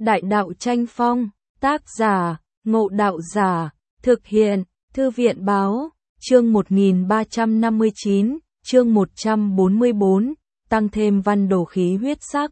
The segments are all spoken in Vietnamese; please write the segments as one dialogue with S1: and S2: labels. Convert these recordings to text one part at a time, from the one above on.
S1: Đại đạo tranh phong, tác giả, Ngộ Đạo Giả, thực hiện, Thư viện báo, chương 1359, chương 144, tăng thêm văn đồ khí huyết sắc.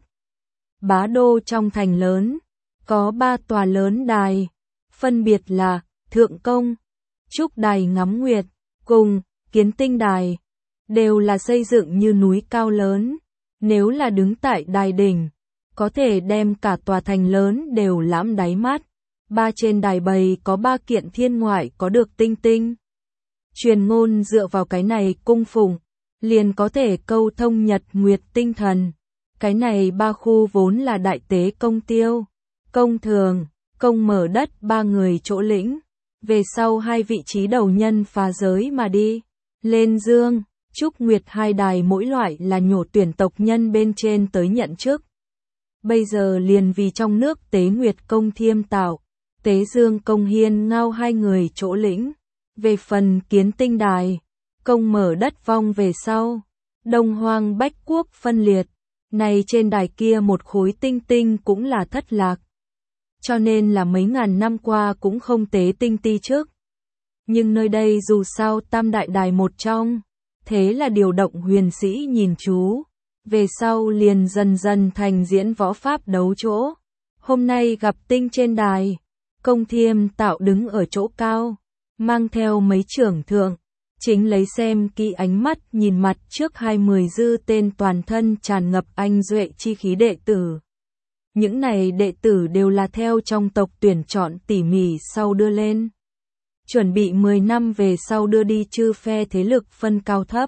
S1: Bá đô trong thành lớn, có 3 tòa lớn đài, phân biệt là Thượng Công, Trúc Đài ngắm nguyệt, cùng Kiến Tinh Đài, đều là xây dựng như núi cao lớn, nếu là đứng tại đài đỉnh, có thể đem cả tòa thành lớn đều lãm đáy mắt. Trên đài bày có 3 kiện thiên ngoại có được tinh tinh. Truyền ngôn dựa vào cái này cung phụng, liền có thể câu thông nhật nguyệt tinh thần. Cái này 3 khu vốn là đại tế công tiêu, công thường, công mở đất 3 người chỗ lĩnh. Về sau 2 vị trí đầu nhân phá giới mà đi. Lên Dương, Trúc Nguyệt 2 đài mỗi loại là nhổ tuyển tộc nhân bên trên tới nhận chức. Bây giờ liền vì trong nước Tế Nguyệt công Thiêm Tạo, Tế Dương công Hiên Ngao 2 người chỗ lĩnh. Về phần Kiến Tinh Đài, công mở đất vong về sau, Đông Hoang Bách Quốc phân liệt, này trên đài kia một khối tinh tinh cũng là thất lạc. Cho nên là mấy ngàn năm qua cũng không tế tinh ti trước. Nhưng nơi đây dù sao tam đại đài một trong, thế là điều động huyền sĩ nhìn chú. Về sau liền dần dần thành diễn võ pháp đấu chỗ. Hôm nay gặp tinh trên đài, công Thiêm Tạo đứng ở chỗ cao, mang theo mấy trưởng thượng, chính lấy xem kỹ ánh mắt nhìn mặt trước 20 dư tên toàn thân tràn ngập anh duệ chi khí đệ tử. Những này đệ tử đều là theo trong tộc tuyển chọn tỉ mỉ sau đưa lên. Chuẩn bị 10 năm về sau đưa đi chư phe thế lực phân cao thấp.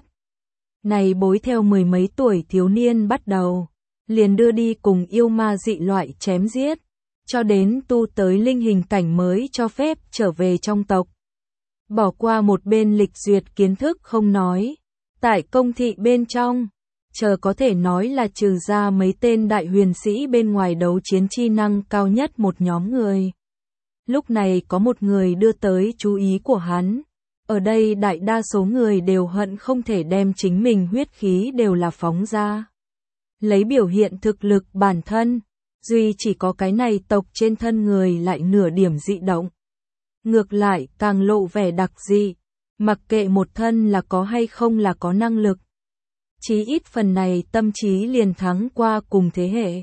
S1: Này bối theo 10 mấy tuổi thiếu niên bắt đầu, liền đưa đi cùng yêu ma dị loại chém giết, cho đến tu tới linh hình cảnh mới cho phép trở về trong tộc. Bỏ qua một bên lịch duyệt kiến thức không nói, tại công thị bên trong, chờ có thể nói là trừ ra mấy tên đại huyền sĩ bên ngoài đấu chiến chi năng cao nhất một nhóm người. Lúc này có một người đưa tới chú ý của hắn. Ở đây đại đa số người đều hận không thể đem chính mình huyết khí đều là phóng ra. Lấy biểu hiện thực lực bản thân, duy chỉ có cái này tộc trên thân người lại nửa điểm dị động. Ngược lại càng lộ vẻ đặc dị, mặc kệ một thân là có hay không là có năng lực. Chí ít phần này tâm trí liền thắng qua cùng thế hệ.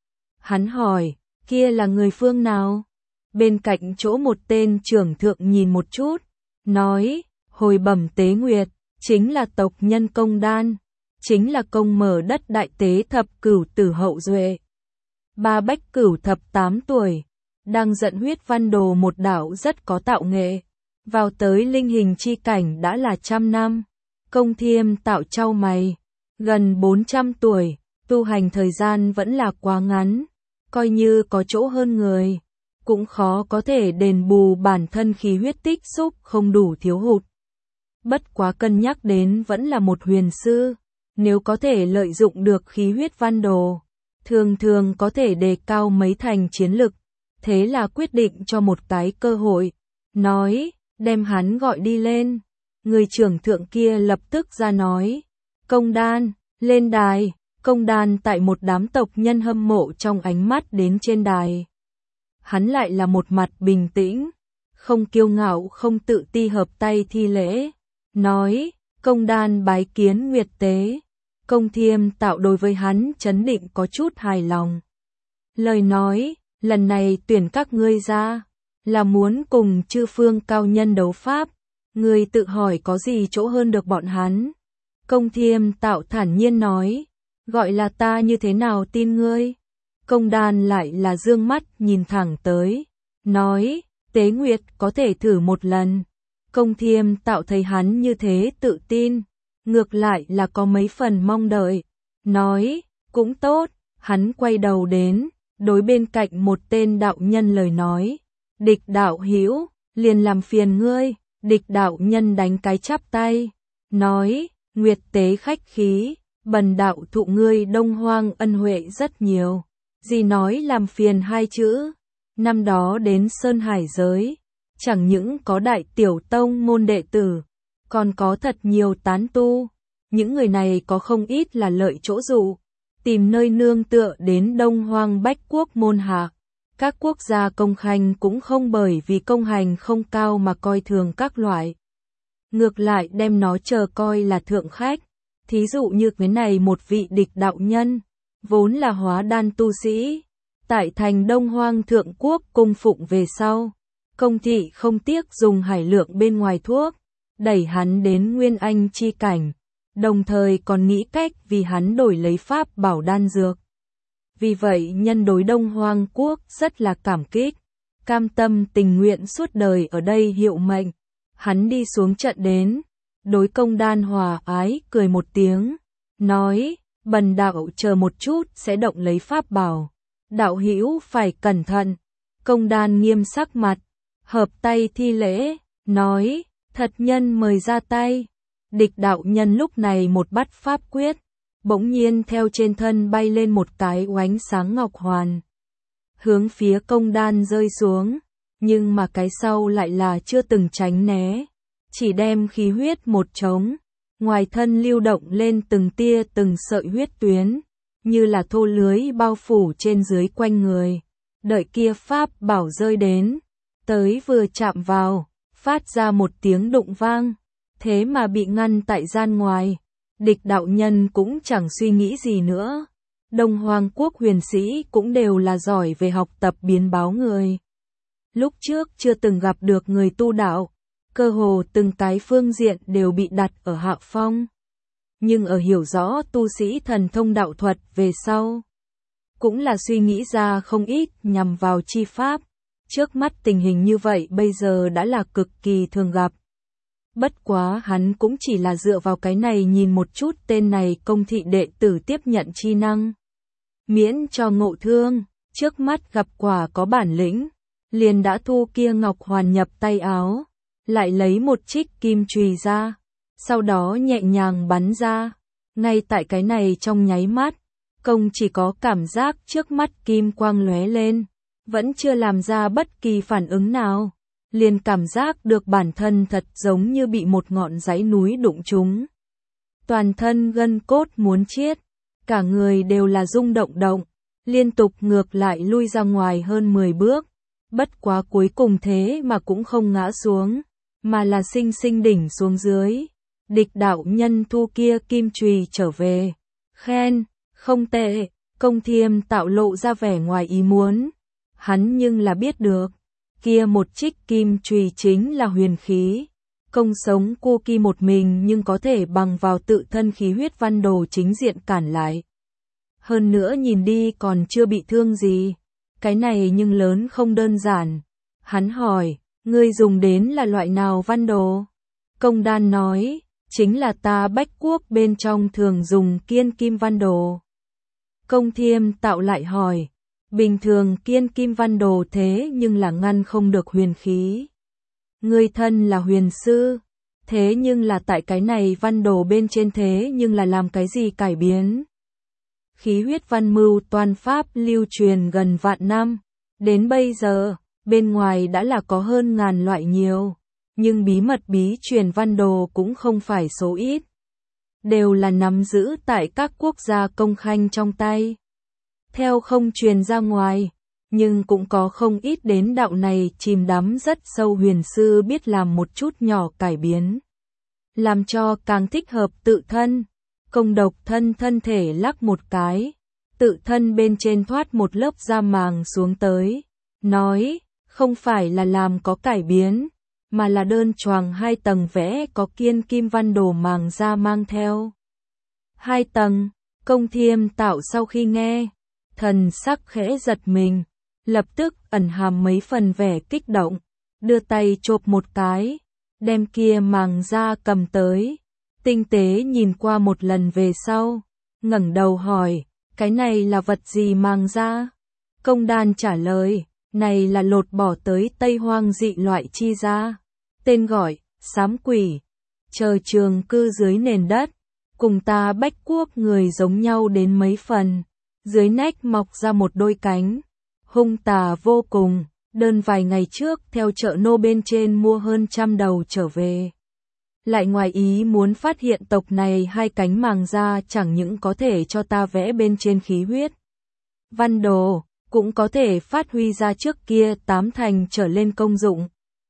S1: Hắn hỏi, kia là người phương nào? Bên cạnh chỗ một tên trưởng thượng nhìn một chút, nói, hồi bẩm Tế Nguyệt, chính là tộc nhân Công Đan, chính là công mở đất đại tế thập cửu tử hậu duệ. Bách Cửu thập 8 tuổi, đang dẫn huyết văn đồ một đạo rất có tạo nghệ, vào tới linh hình chi cảnh đã là 100 năm. Công Thiêm Tạo chau mày, gần 400 tuổi, tu hành thời gian vẫn là quá ngắn, coi như có chỗ hơn người, cũng khó có thể đền bù bản thân khí huyết tích xúc không đủ thiếu hụt. Bất quá cân nhắc đến vẫn là một huyền sư, nếu có thể lợi dụng được khí huyết văn đồ, thường thường có thể đề cao mấy thành chiến lực, thế là quyết định cho một cái cơ hội, nói, đem hắn gọi đi lên. Người trưởng thượng kia lập tức ra nói, Công Đan, lên đài. Công Đan tại một đám tộc nhân hâm mộ trong ánh mắt đến trên đài. Hắn lại là một mặt bình tĩnh, không kiêu ngạo không tự ti hợp tay thi lễ, nói, Công Đan bái kiến Nguyệt Tế. Công Thiêm Tạo đối với hắn chấn định có chút hài lòng. Lời nói, lần này tuyển các ngươi ra, là muốn cùng chư phương cao nhân đấu pháp, ngươi tự hỏi có gì chỗ hơn được bọn hắn. Công Thiêm Tạo thản nhiên nói, gọi là ta như thế nào tin ngươi. Công Đan lại là dương mắt nhìn thẳng tới, nói, Tế Nguyệt có thể thử một lần. Công Thiêm Tạo thấy hắn như thế tự tin, ngược lại là có mấy phần mong đợi, nói, cũng tốt. Hắn quay đầu đến, đối bên cạnh một tên đạo nhân lời nói, Địch đạo hữu, liền làm phiền ngươi. Địch đạo nhân đánh cái chắp tay, nói, Nguyệt Tế khách khí, bần đạo thụ ngươi Đông Hoang ân huệ rất nhiều. Gì nói làm phiền 2 chữ, năm đó đến Sơn Hải giới, chẳng những có đại tiểu tông môn đệ tử, còn có thật nhiều tán tu. Những người này có không ít là lợi chỗ dụ, tìm nơi nương tựa đến Đông Hoang Bách Quốc môn hạ. Các quốc gia công khanh cũng không bởi vì công hành không cao mà coi thường các loại. Ngược lại đem nó chờ coi là thượng khách. Thí dụ như cái này một vị địch đạo nhân, vốn là hóa đan tu sĩ, tại thành Đông Hoang Thượng Quốc cung phụng về sau. Công thị không tiếc dùng hải lượng bên ngoài thuốc, đẩy hắn đến nguyên anh chi cảnh, đồng thời còn nghĩ cách vì hắn đổi lấy pháp bảo đan dược. Vì vậy nhân đối Đông Hoang Quốc rất là cảm kích, cam tâm tình nguyện suốt đời ở đây hiệu mệnh. Hắn đi xuống trận đến, đối Công Đan hòa ái cười một tiếng, nói, bần đạo chờ một chút sẽ động lấy pháp bảo, đạo hữu phải cẩn thận. Công Đan nghiêm sắc mặt, hợp tay thi lễ, nói, thật nhân mời ra tay. Địch đạo nhân lúc này một bắt pháp quyết, bỗng nhiên theo trên thân bay lên một cái oánh sáng ngọc hoàn, hướng phía Công Đan rơi xuống, nhưng mà cái sau lại là chưa từng tránh né, chỉ đem khí huyết một trống, ngoài thân lưu động lên từng tia từng sợi huyết tuyến, như là thô lưới bao phủ trên dưới quanh người. Đợi kia pháp bảo rơi đến, tới vừa chạm vào, phát ra một tiếng đụng vang, thế mà bị ngăn tại gian ngoài. Địch đạo nhân cũng chẳng suy nghĩ gì nữa. Đông Hoang Quốc huyền sĩ cũng đều là giỏi về học tập biến báo người. Lúc trước chưa từng gặp được người tu đạo, cơ hồ từng cái phương diện đều bị đặt ở hạ phong. Nhưng ở hiểu rõ tu sĩ thần thông đạo thuật về sau, cũng là suy nghĩ ra không ít nhằm vào chi pháp. Trước mắt tình hình như vậy bây giờ đã là cực kỳ thường gặp. Bất quá hắn cũng chỉ là dựa vào cái này nhìn một chút tên này công thị đệ tử tiếp nhận chi năng. Miễn cho ngộ thương, trước mắt gặp quả có bản lĩnh, liền đã thu kia ngọc hoàn nhập tay áo, lại lấy một trích kim chùy ra, sau đó nhẹ nhàng bắn ra. Ngay tại cái này trong nháy mắt, công chỉ có cảm giác trước mắt kim quang lóe lên, vẫn chưa làm ra bất kỳ phản ứng nào, liền cảm giác được bản thân thật giống như bị một ngọn dãy núi đụng trúng. Toàn thân gân cốt muốn chiết, cả người đều là rung động, liên tục ngược lại lui ra ngoài hơn 10 bước, bất quá cuối cùng thế mà cũng không ngã xuống, mà là sinh sinh đỉnh xuống dưới. Địch đạo nhân thu kia kim chùy trở về, khen, không tệ. Công Thiêm tạo lộ ra vẻ ngoài ý muốn, hắn nhưng là biết được, kia một trích kim chùy chính là huyền khí. Công sống cô kỳ một mình nhưng có thể bằng vào tự thân khí huyết văn đồ chính diện cản lại. Hơn nữa nhìn đi còn chưa bị thương gì, cái này nhưng lớn không đơn giản. Hắn hỏi, ngươi dùng đến là loại nào văn đồ? Công Đan nói, chính là ta Bách Quốc bên trong thường dùng kiên kim văn đồ. Công Thiêm tạo lại hỏi, bình thường kiên kim văn đồ thế nhưng là ngăn không được huyền khí. Ngươi thân là huyền sư, thế nhưng là tại cái này văn đồ bên trên thế nhưng là làm cái gì cải biến? Khí huyết văn mưu toàn pháp lưu truyền gần vạn năm, đến bây giờ, bên ngoài đã là có hơn ngàn loại nhiều, nhưng bí mật bí truyền văn đồ cũng không phải số ít. Đều là nắm giữ tại các quốc gia công khanh trong tay. Theo không truyền ra ngoài, nhưng cũng có không ít đến đạo này chìm đắm rất sâu huyền sư biết làm một chút nhỏ cải biến, làm cho càng thích hợp tự thân. Công độc thân thể lắc một cái, tự thân bên trên thoát một lớp da màng xuống tới, nói, không phải là làm có cải biến, mà là đơn choàng 2 tầng vẽ có kiên kim văn đồ màng da mang theo. 2 tầng, Công Thiêm tạo sau khi nghe, thần sắc khẽ giật mình, lập tức ẩn hàm mấy phần vẻ kích động, đưa tay chộp một cái, đem kia màng da cầm tới, tinh tế nhìn qua một lần về sau, ngẩng đầu hỏi, cái này là vật gì màng da? Công Đan trả lời, này là lột bỏ tới Tây Hoang dị loại chi da, tên gọi, xám quỷ, chờ trường cư dưới nền đất, cùng ta Bách Quốc người giống nhau đến mấy phần, dưới nách mọc ra một đôi cánh, hung tà vô cùng, đơn vài ngày trước theo chợ nô bên trên mua hơn 100 đầu trở về. Lại ngoài ý muốn phát hiện tộc này 2 cánh màng da chẳng những có thể cho ta vẽ bên trên khí huyết văn đồ, cũng có thể phát huy ra trước kia 8 thành trở lên công dụng.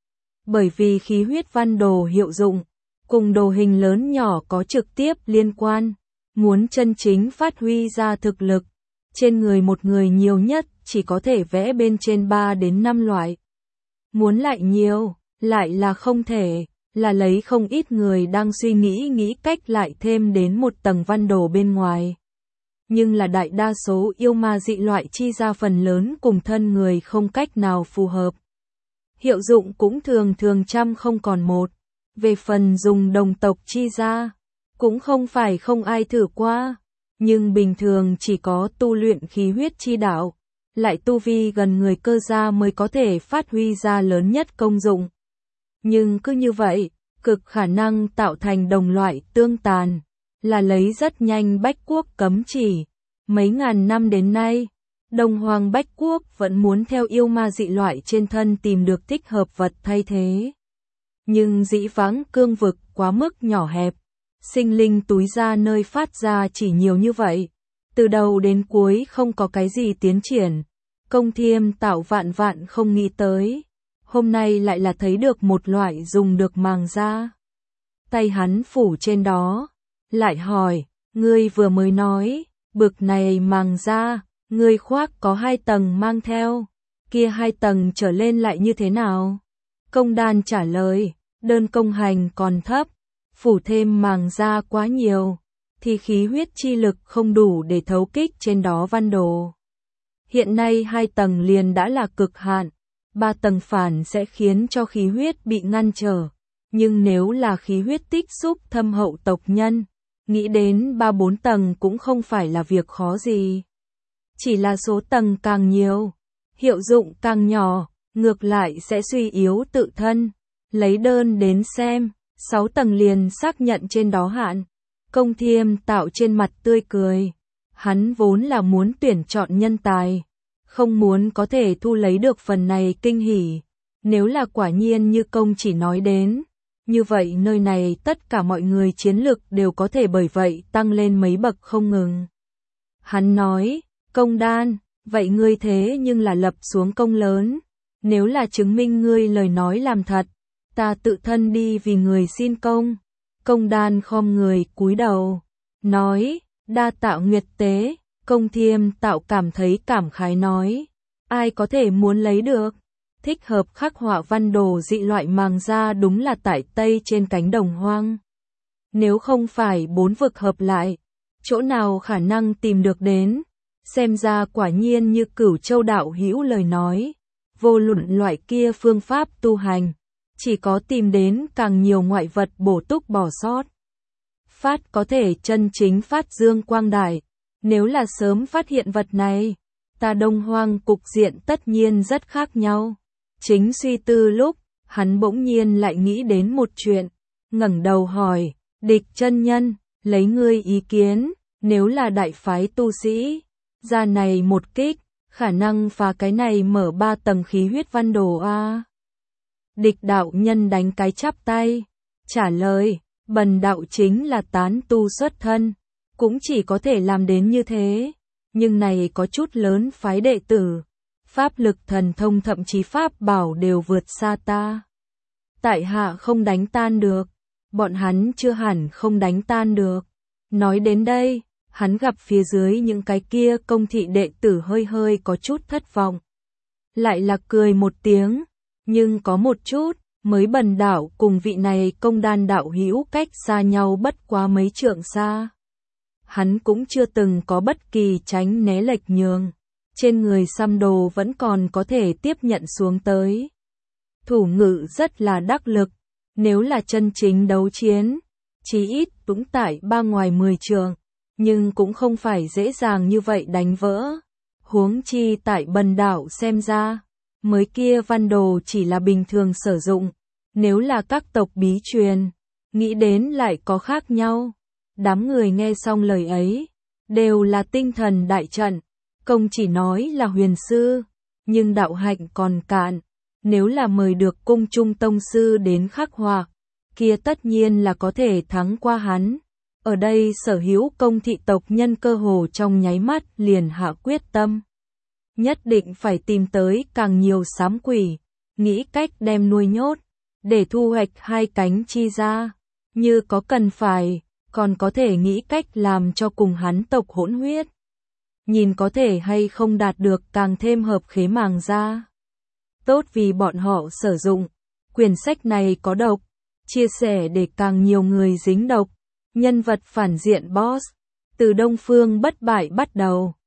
S1: Bởi vì khí huyết văn đồ hiệu dụng, cùng đồ hình lớn nhỏ có trực tiếp liên quan, muốn chân chính phát huy ra thực lực, trên người một người nhiều nhất chỉ có thể vẽ bên trên 3 đến 5 loại. Muốn lại nhiều, lại là không thể, là lấy không ít người đang suy nghĩ cách lại thêm đến một tầng văn đồ bên ngoài. Nhưng là đại đa số yêu ma dị loại chi ra phần lớn cùng thân người không cách nào phù hợp. Hiệu dụng cũng thường trăm không còn một. Về phần dùng đồng tộc chi ra, cũng không phải không ai thử qua, nhưng bình thường chỉ có tu luyện khí huyết chi đạo, lại tu vi gần người cơ gia mới có thể phát huy ra lớn nhất công dụng. Nhưng cứ như vậy, cực khả năng tạo thành đồng loại tương tàn, là lấy rất nhanh Bách Quốc cấm chỉ. Mấy ngàn năm đến nay, Đông Hoàng Bách Quốc vẫn muốn theo yêu ma dị loại trên thân tìm được thích hợp vật thay thế. Nhưng dĩ vãng cương vực quá mức nhỏ hẹp, sinh linh túi ra nơi phát ra chỉ nhiều như vậy, từ đầu đến cuối không có cái gì tiến triển. Công Thiêm Tạo vạn không nghĩ tới, hôm nay lại là thấy được một loại dùng được màng da. Tay hắn phủ trên đó, lại hỏi, ngươi vừa mới nói, bực này màng da, ngươi khoác có 2 tầng mang theo, kia 2 tầng trở lên lại như thế nào? Công Đan trả lời, đơn công hành còn thấp, phủ thêm màng da quá nhiều, thì khí huyết chi lực không đủ để thấu kích trên đó văn đồ. Hiện nay 2 tầng liền đã là cực hạn, 3 tầng phản sẽ khiến cho khí huyết bị ngăn trở, nhưng nếu là khí huyết tích xúc thâm hậu tộc nhân, nghĩ đến 3-4 tầng cũng không phải là việc khó gì. Chỉ là số tầng càng nhiều, hiệu dụng càng nhỏ, ngược lại sẽ suy yếu tự thân. Lấy đơn đến xem, 6 tầng liền xác nhận trên đó hạn. Công Thiêm Tạo trên mặt tươi cười. Hắn vốn là muốn tuyển chọn nhân tài, không muốn có thể thu lấy được phần này kinh hỉ. Nếu là quả nhiên như công chỉ nói đến, như vậy nơi này tất cả mọi người chiến lực đều có thể bởi vậy tăng lên mấy bậc không ngừng. Hắn nói, Công Đan, vậy ngươi thế nhưng là lập xuống công lớn, nếu là chứng minh ngươi lời nói làm thật, ta tự thân đi vì người xin công. Công Đan khom người cúi đầu, nói, đa tạ Nguyệt tế. Công Thiêm Tạo cảm thấy cảm khái nói, ai có thể muốn lấy được, thích hợp khắc họa văn đồ dị loại màng da đúng là tại Tây trên cánh đồng hoang. Nếu không phải 4 vực hợp lại, chỗ nào khả năng tìm được đến, xem ra quả nhiên như Cửu Châu đạo hữu lời nói, vô luận loại kia phương pháp tu hành, chỉ có tìm đến càng nhiều ngoại vật bổ túc bỏ sót. Phát có thể chân chính phát dương quang đại, nếu là sớm phát hiện vật này, ta Đông Hoang cục diện tất nhiên rất khác nhau. Chính suy tư lúc, hắn bỗng nhiên lại nghĩ đến một chuyện, ngẩng đầu hỏi, Địch chân nhân, lấy ngươi ý kiến, nếu là đại phái tu sĩ, ra này một kích, khả năng phá cái này mở 3 tầng khí huyết văn đồ a. Địch đạo nhân đánh cái chắp tay, trả lời, bần đạo chính là tán tu xuất thân, cũng chỉ có thể làm đến như thế, nhưng này có chút lớn phái đệ tử, pháp lực thần thông thậm chí pháp bảo đều vượt xa ta. Tại hạ không đánh tan được, bọn hắn chưa hẳn không đánh tan được. Nói đến đây, hắn gặp phía dưới những cái kia công thị đệ tử hơi có chút thất vọng. Lại là cười một tiếng, nhưng có một chút, mới bần đạo cùng vị này Công Đan đạo hữu cách xa nhau bất quá mấy trượng xa. Hắn cũng chưa từng có bất kỳ tránh né lệch nhường, trên người xăm đồ vẫn còn có thể tiếp nhận xuống tới. Thủ ngự rất là đắc lực, nếu là chân chính đấu chiến, chí ít cũng tại 3 ngoài 10 trượng, nhưng cũng không phải dễ dàng như vậy đánh vỡ. Huống chi tại bần đạo xem ra, mới kia văn đồ chỉ là bình thường sử dụng, nếu là các tộc bí truyền, nghĩ đến lại có khác nhau. Đám người nghe xong lời ấy, đều là tinh thần đại trận, công chỉ nói là huyền sư, nhưng đạo hạnh còn cạn, nếu là mời được cung trung tông sư đến khắc họa, kia tất nhiên là có thể thắng qua hắn. Ở đây sở hữu công thị tộc nhân cơ hồ trong nháy mắt liền hạ quyết tâm. Nhất định phải tìm tới càng nhiều xám quỷ, nghĩ cách đem nuôi nhốt, để thu hoạch hai cánh chi ra. Như có cần phải, còn có thể nghĩ cách làm cho cùng hắn tộc hỗn huyết. Nhìn có thể hay không đạt được càng thêm hợp khế màng ra. Tốt vì bọn họ sử dụng. Quyển sách này có độc. Chia sẻ để càng nhiều người dính độc. Nhân vật phản diện boss. Từ Đông Phương bất bại bắt đầu.